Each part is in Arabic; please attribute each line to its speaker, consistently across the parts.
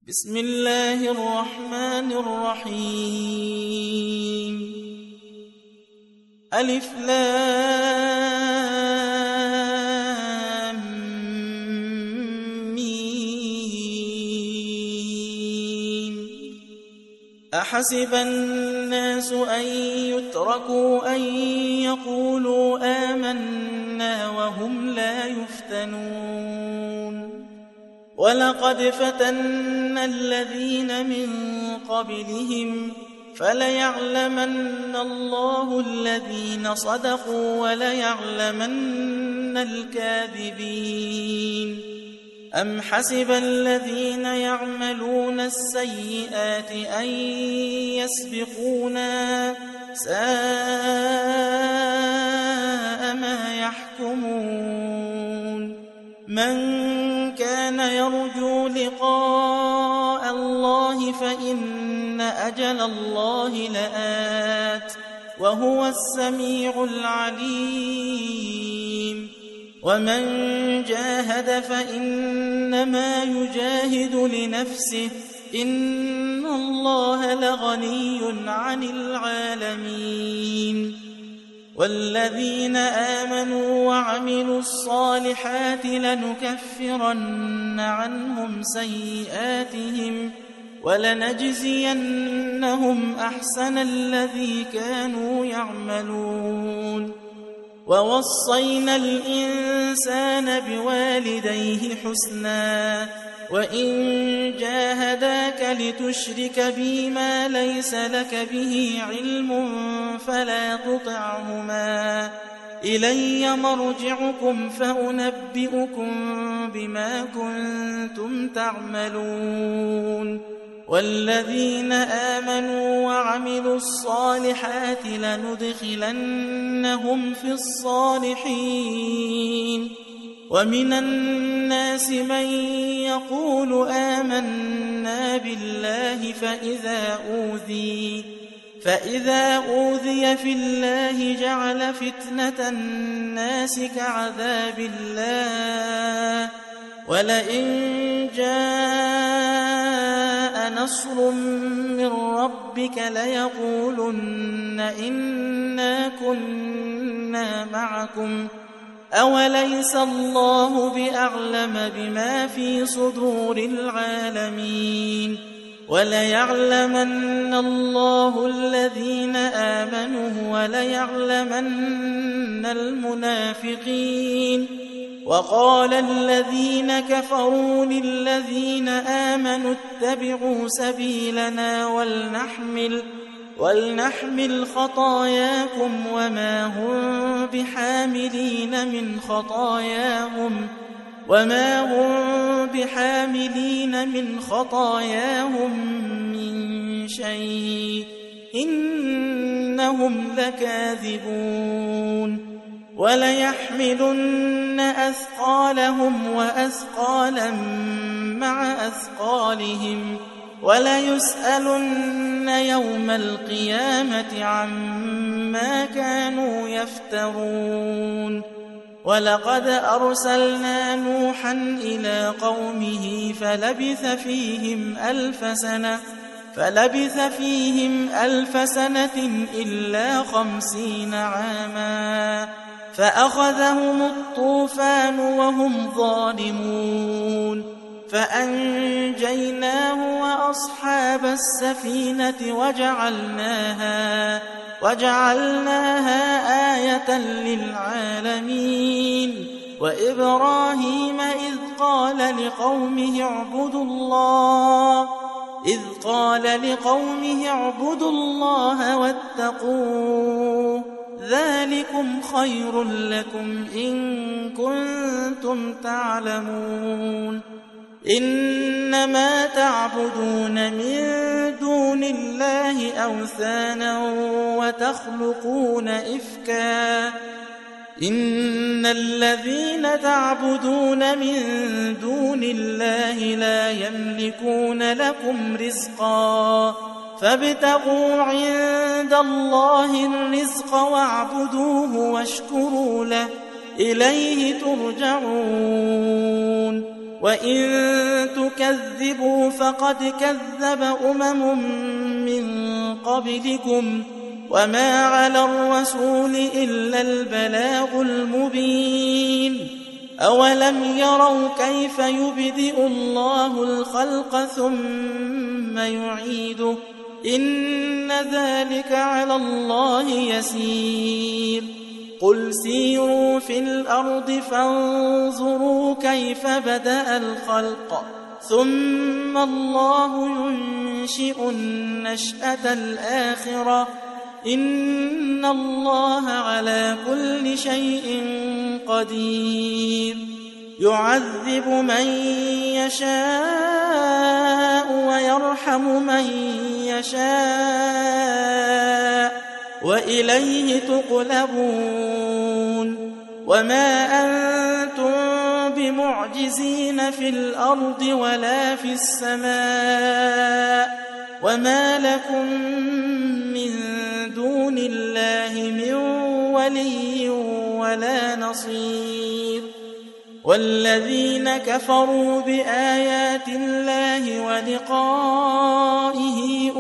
Speaker 1: بسم الله الرحمن الرحيم ألف لام ميم أحسب الناس أن يتركوا أن يقولوا آمنا وهم لا يفتنون ولقد فتنا الذين من قبلهم فليعلمن الله الذين صدقوا وليعلمن الكاذبين أم حسب الذين يعملون السيئات أن يسبقونا ساء ما يحكمون من كان يرجو لقاء الله فإن أجل الله لآت وهو السميع العليم ومن جاهد فإنما يجاهد لنفسه إن الله لغني عن العالمين والذين آمنوا وعملوا الصالحات لنكفرن عنهم سيئاتهم ولنجزينهم أحسن الذي كانوا يعملون ووصينا الإنسان بوالديه حسنا وإن جاهداك لتشرك بي ما ليس لك به علم فلا تطعهما إلي مرجعكم فأنبئكم بما كنتم تعملون والذين آمنوا وعملوا الصالحات لندخلنهم في الصالحين ومن الناس من يقول آمنا بالله فإذا أوذي في الله جعل فتنة الناس كعذاب الله ولئن جاء نصر من ربك ليقولن إنا كنا معكم أوليس الله بأعلم بما في صدور العالمين وليعلمن الله الذين آمنوا وليعلمن المنافقين وقال الذين كفروا للذين آمنوا اتبعوا سبيلنا ولنحمل خطاياكم وما هم بحاملين من خطاياهم من شيء إنهم لكاذبون وليحملن أثقالهم وأثقالا مع أثقالهم وليسألن يوم القيامة عما كانوا يفترون ولقد أرسلنا نوحا إلى قومه فلبث فيهم ألف سنة إلا 50 عاما فأخذهم الطوفان وهم ظالمون فأنجيناه وأصحاب السفينة وجعلناها آية للعالمين وإبراهيم إذ قال لقومه اعبدوا الله واتقوه ذلكم خير لكم إن كنتم تعلمون إنما تعبدون من دون الله أوثانا وتخلقون إفكا إن الذين تعبدون من دون الله لا يملكون لكم رزقا فابتغوا عند الله الرزق واعبدوه واشكروا له إليه ترجعون وإن تكذبوا فقد كذب من قبلكم وما على الرسول إلا البلاغ المبين أولم يروا كيف يبدئ الله الخلق ثم يعيده إن ذلك على الله يسير قل سيروا في الأرض فانظروا كيف بدأ الخلق ثم الله ينشئ النشأة الآخرة إن الله على كل شيء قدير يعذب من يشاء ويرحم من يشاء وإليه تقلبون وما أنتم بمعجزين في الأرض ولا في السماء وما لكم من دون الله من ولي ولا نصير والذين كفروا بآيات الله ولقائه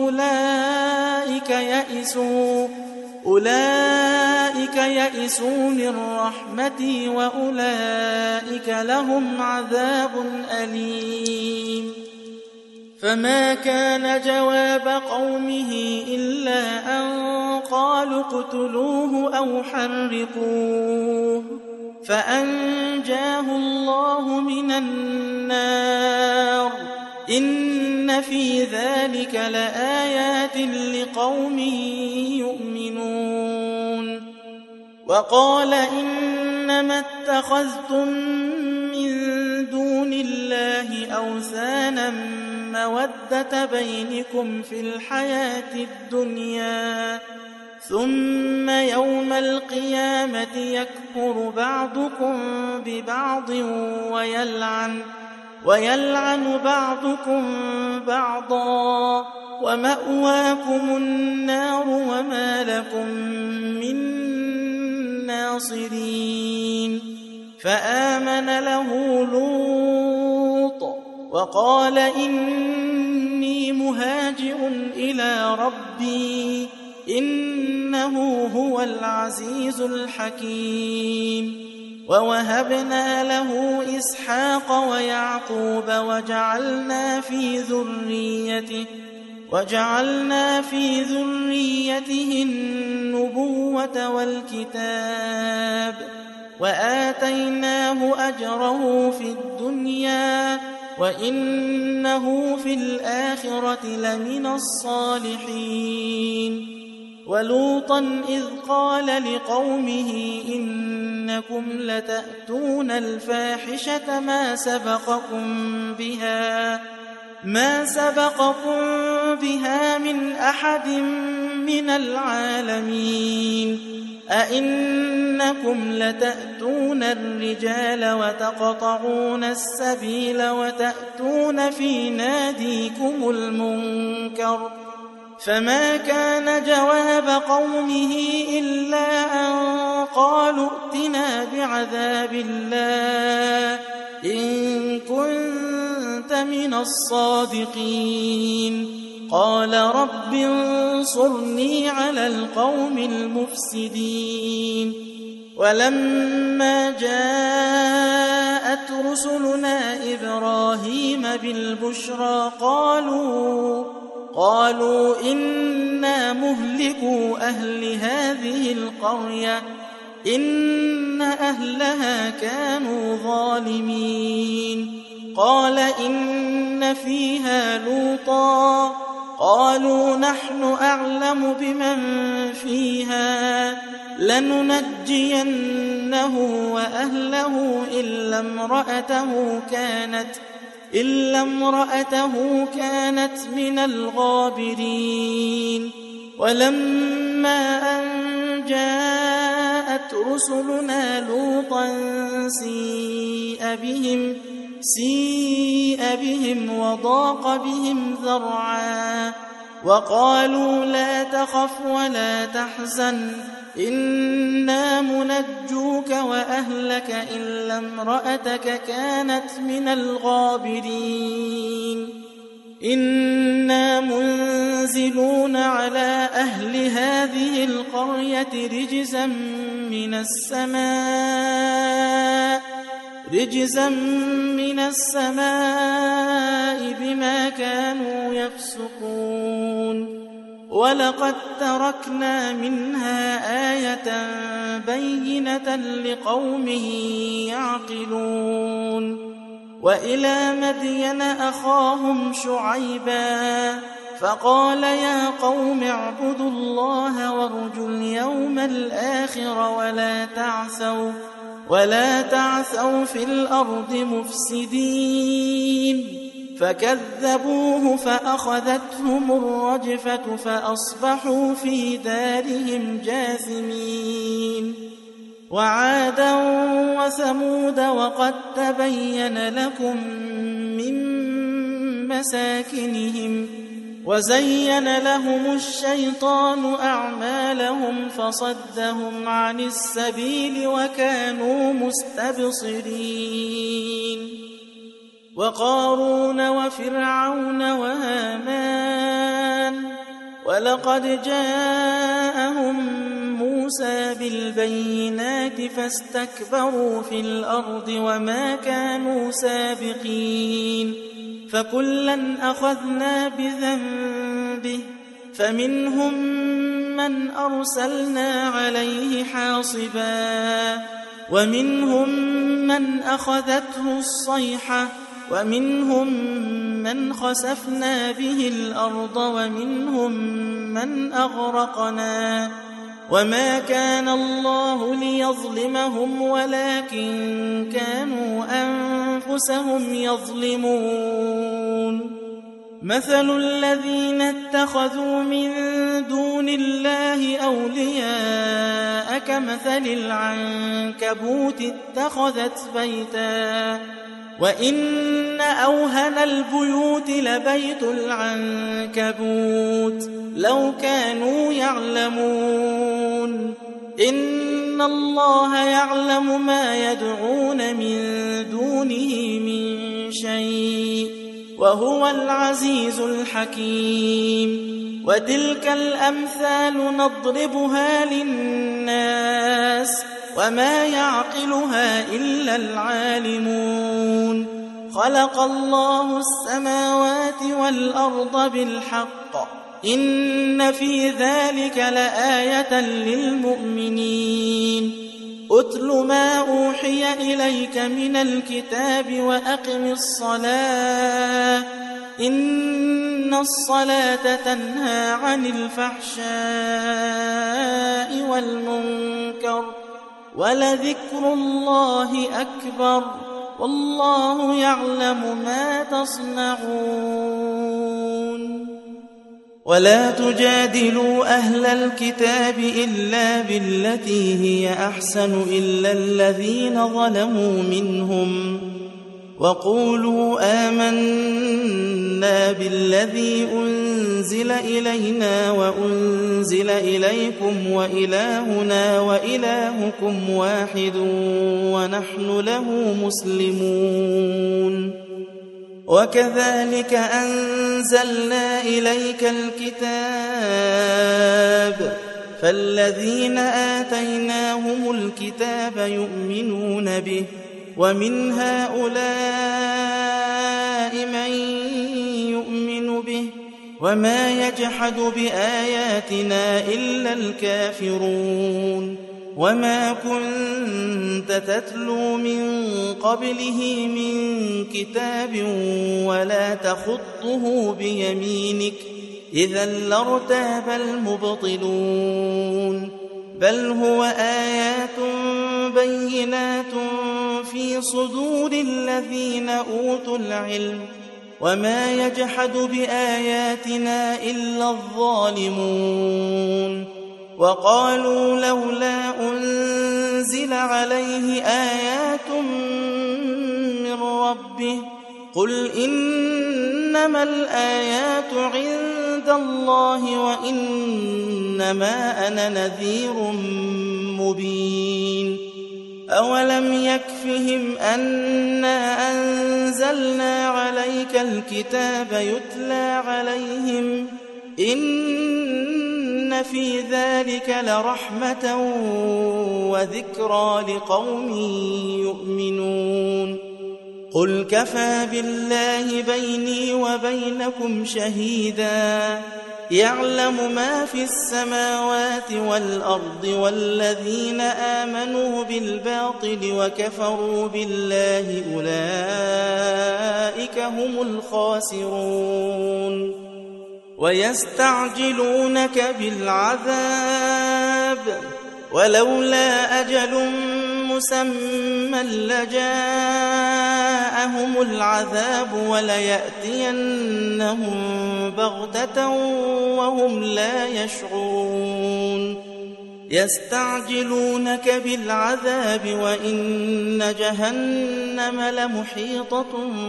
Speaker 1: أولئك يئسوا من رحمتي وأولئك لهم عذاب أليم فما كان جواب قومه إلا أن قالوا اقتلوه أو حرقوه فأنجاه الله من النار إن في ذلك لآيات لقوم يؤمنون وقال إنما اتخذتم من دون الله أوثانا مودة بينكم في الحياة الدنيا ثم يوم القيامة يكفر بعضكم ببعض ويلعن بعضكم بعضا ومأواكم النار وما لكم من ناصرين فآمن له لوط وقال إني مهاجر إلى ربي إنه هو العزيز الحكيم ووهبنا له إسحاق ويعقوب وجعلنا في ذريته النبوة والكتاب وآتيناه أجره في الدنيا وإنه في الآخرة لمن الصالحين ولوطا إذ قال لقومه إنكم لتأتون الفاحشة ما سبقكم بها من أحد من العالمين أئنكم لتأتون الرجال وتقطعون السبيل وتأتون في ناديكم المنكر فما كان جواب قومه إلا أن قالوا ائتنا بعذاب الله إن كنت من الصادقين قال رب انصرني على القوم المفسدين ولما جاءت رسلنا إبراهيم بالبشرى قالوا إنا مهلكو أهل هذه القرية إن أهلها كانوا ظالمين قال إن فيها لوطا قالوا نحن أعلم بمن فيها لننجينه وأهله إلا امرأته كانت من الغابرين ولما أن جاءت رسلنا لوطا سيء بهم وضاق بهم ذرعا وقالوا لا تخف ولا تحزن إنا منجوك وأهلك إلا امرأتك كانت من الغابرين إنا منزلون على أهل هذه القرية رجزا من السماء بما كانوا يفسقون ولقد تركنا منها آية بينة لقوم يعقلون وإلى مدين أخاهم شعيبا فقال يا قوم اعبدوا الله وارجوا اليوم الآخر ولا تعثوا في الأرض مفسدين فكذبوه فأخذتهم الرجفة فأصبحوا في دارهم جاثمين وعادا وثمود وقد تبين لكم من مساكنهم وزين لهم الشيطان أعمالهم فصدهم عن السبيل وكانوا مستبصرين وقارون وفرعون وهامان ولقد جاءهم موسى بالبينات فاستكبروا في الأرض وما كانوا سابقين فكلا أخذنا بذنبه فمنهم من أرسلنا عليه حاصبا ومنهم من أخذته الصيحة ومنهم من خسفنا به الأرض ومنهم من أغرقنا وما كان الله ليظلمهم ولكن كانوا أنفسهم يظلمون مثل الذين اتخذوا من دون الله أولياء كمثل العنكبوت اتخذت بيتا وإن أوهن البيوت لبيت العنكبوت لو كانوا يعلمون إن الله يعلم ما يدعون من دونه من شيء وهو العزيز الحكيم وتلك الأمثال نضربها للناس وما يعقلها إلا العالمون خلق الله السماوات والأرض بالحق إن في ذلك لآية للمؤمنين أتل ما أوحي إليك من الكتاب وأقم الصلاة إن الصلاة تنهى عن الفحشاء والمنكر ولذكر الله أكبر والله يعلم ما تصنعون ولا تجادلوا أهل الكتاب إلا بالتي هي أحسن إلا الذين ظلموا منهم وقولوا آمنا بالذي أنزل إلينا وأنزل إليكم وإلهنا وإلهكم واحد ونحن له مسلمون وكذلك أنزلنا إليك الكتاب فالذين آتيناهم الكتاب يؤمنون به ومن هؤلاء من يؤمن به وما يجحد بآياتنا إلا الكافرون وما كنت تتلو من قبله من كتاب ولا تخطه بيمينك إذا لارتاب المبطلون بل هو آيات بينات في صدور الذين أوتوا العلم وما يجحد بآياتنا إلا الظالمون وقالوا لولا أنزل عليه آيات من ربه قل إن إنما الآيات عند الله وإنما أنا نذير مبين أولم يكفهم أنا أنزلنا عليك الكتاب يتلى عليهم إن في ذلك لرحمة وذكرى لقوم يؤمنون قل كفى بالله بيني وبينكم شهيدا يعلم ما في السماوات والأرض والذين آمنوا بالباطل وكفروا بالله أولئك هم الخاسرون ويستعجلونك بالعذاب ولولا أجل مسمى لجاءهم العذاب وليأتينهم بغتة وهم لا يشعرون يستعجلونك بالعذاب وإن جهنم لمحيطة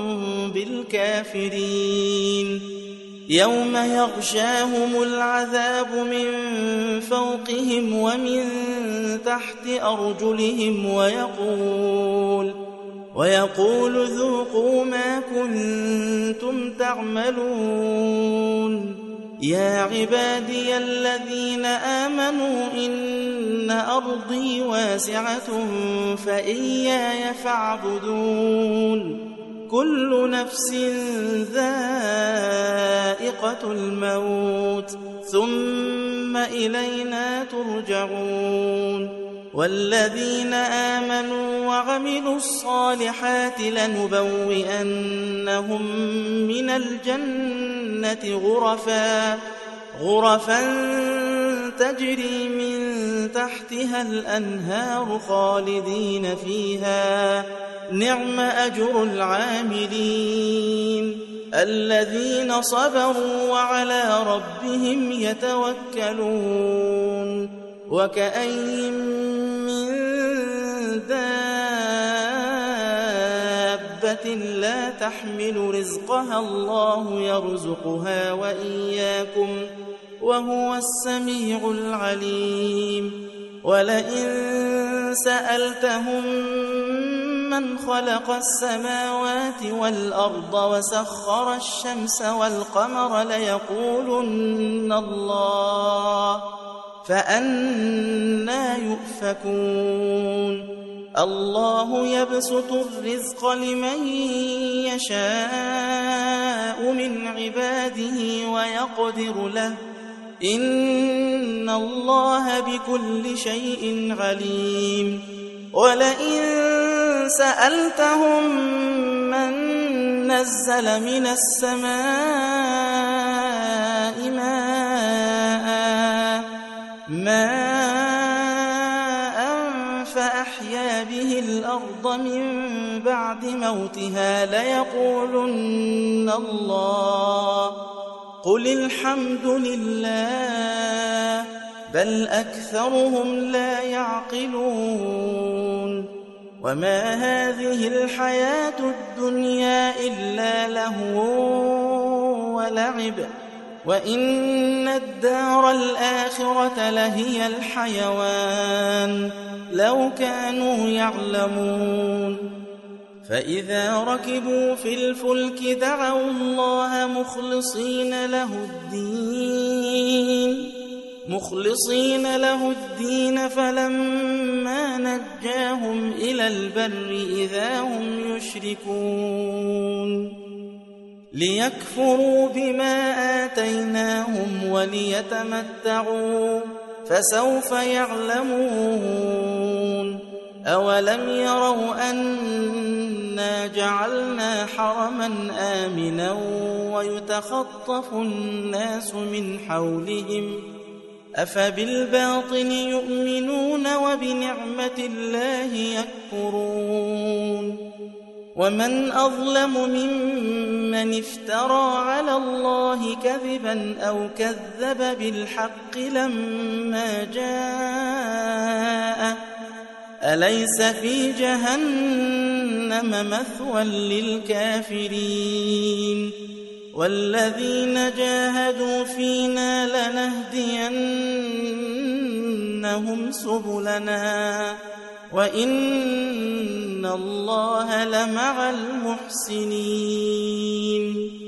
Speaker 1: بالكافرين يوم يغشاهم العذاب من فوقهم ومن تحت أرجلهم ويقول ذوقوا ما كنتم تعملون يا عبادي الذين آمنوا إن أرضي واسعة فإياي فاعبدون كل نفس ذائقة الموت ثم إلينا ترجعون والذين آمنوا وعملوا الصالحات لنبوئنهم من الجنة غرفا تجري من تحتها الأنهار خالدين فيها نعم أجر العاملين الذين صبروا وعلى ربهم يتوكلون وكأين من دابة لا تحمل رزقها الله يرزقها وإياكم وهو السميع العليم ولئن سألتهم من خلق السماوات والأرض وسخر الشمس والقمر ليقولن الله فأنى يؤفكون الله يبسط الرزق لمن يشاء من عباده ويقدر له إن الله بكل شيء عليم ولئن سألتهم من نزل من السماء ماء فأحيا به الأرض من بعد موتها ليقولن الله قل الحمد لله بل أكثرهم لا يعقلون وما هذه الحياة الدنيا إلا لهو ولعب وإن الدار الآخرة لهي الحيوان لو كانوا يعلمون فإذا ركبوا في الفلك دعوا الله مخلصين له الدين فلما نجاهم إلى البر إذا هم يشركون ليكفروا بما آتيناهم وليتمتعوا فسوف يعلمون أولم يروا أنا جعلنا حرما آمنا ويتخطف الناس من حولهم أفبالباطل يؤمنون وبنعمة الله يكفرون ومن أظلم ممن افترى على الله كذبا أو كذب بالحق لما جاءه أليس في جهنم مثوى للكافرين والذين جاهدوا فينا لنهدينهم سبلنا وإن الله لمع المحسنين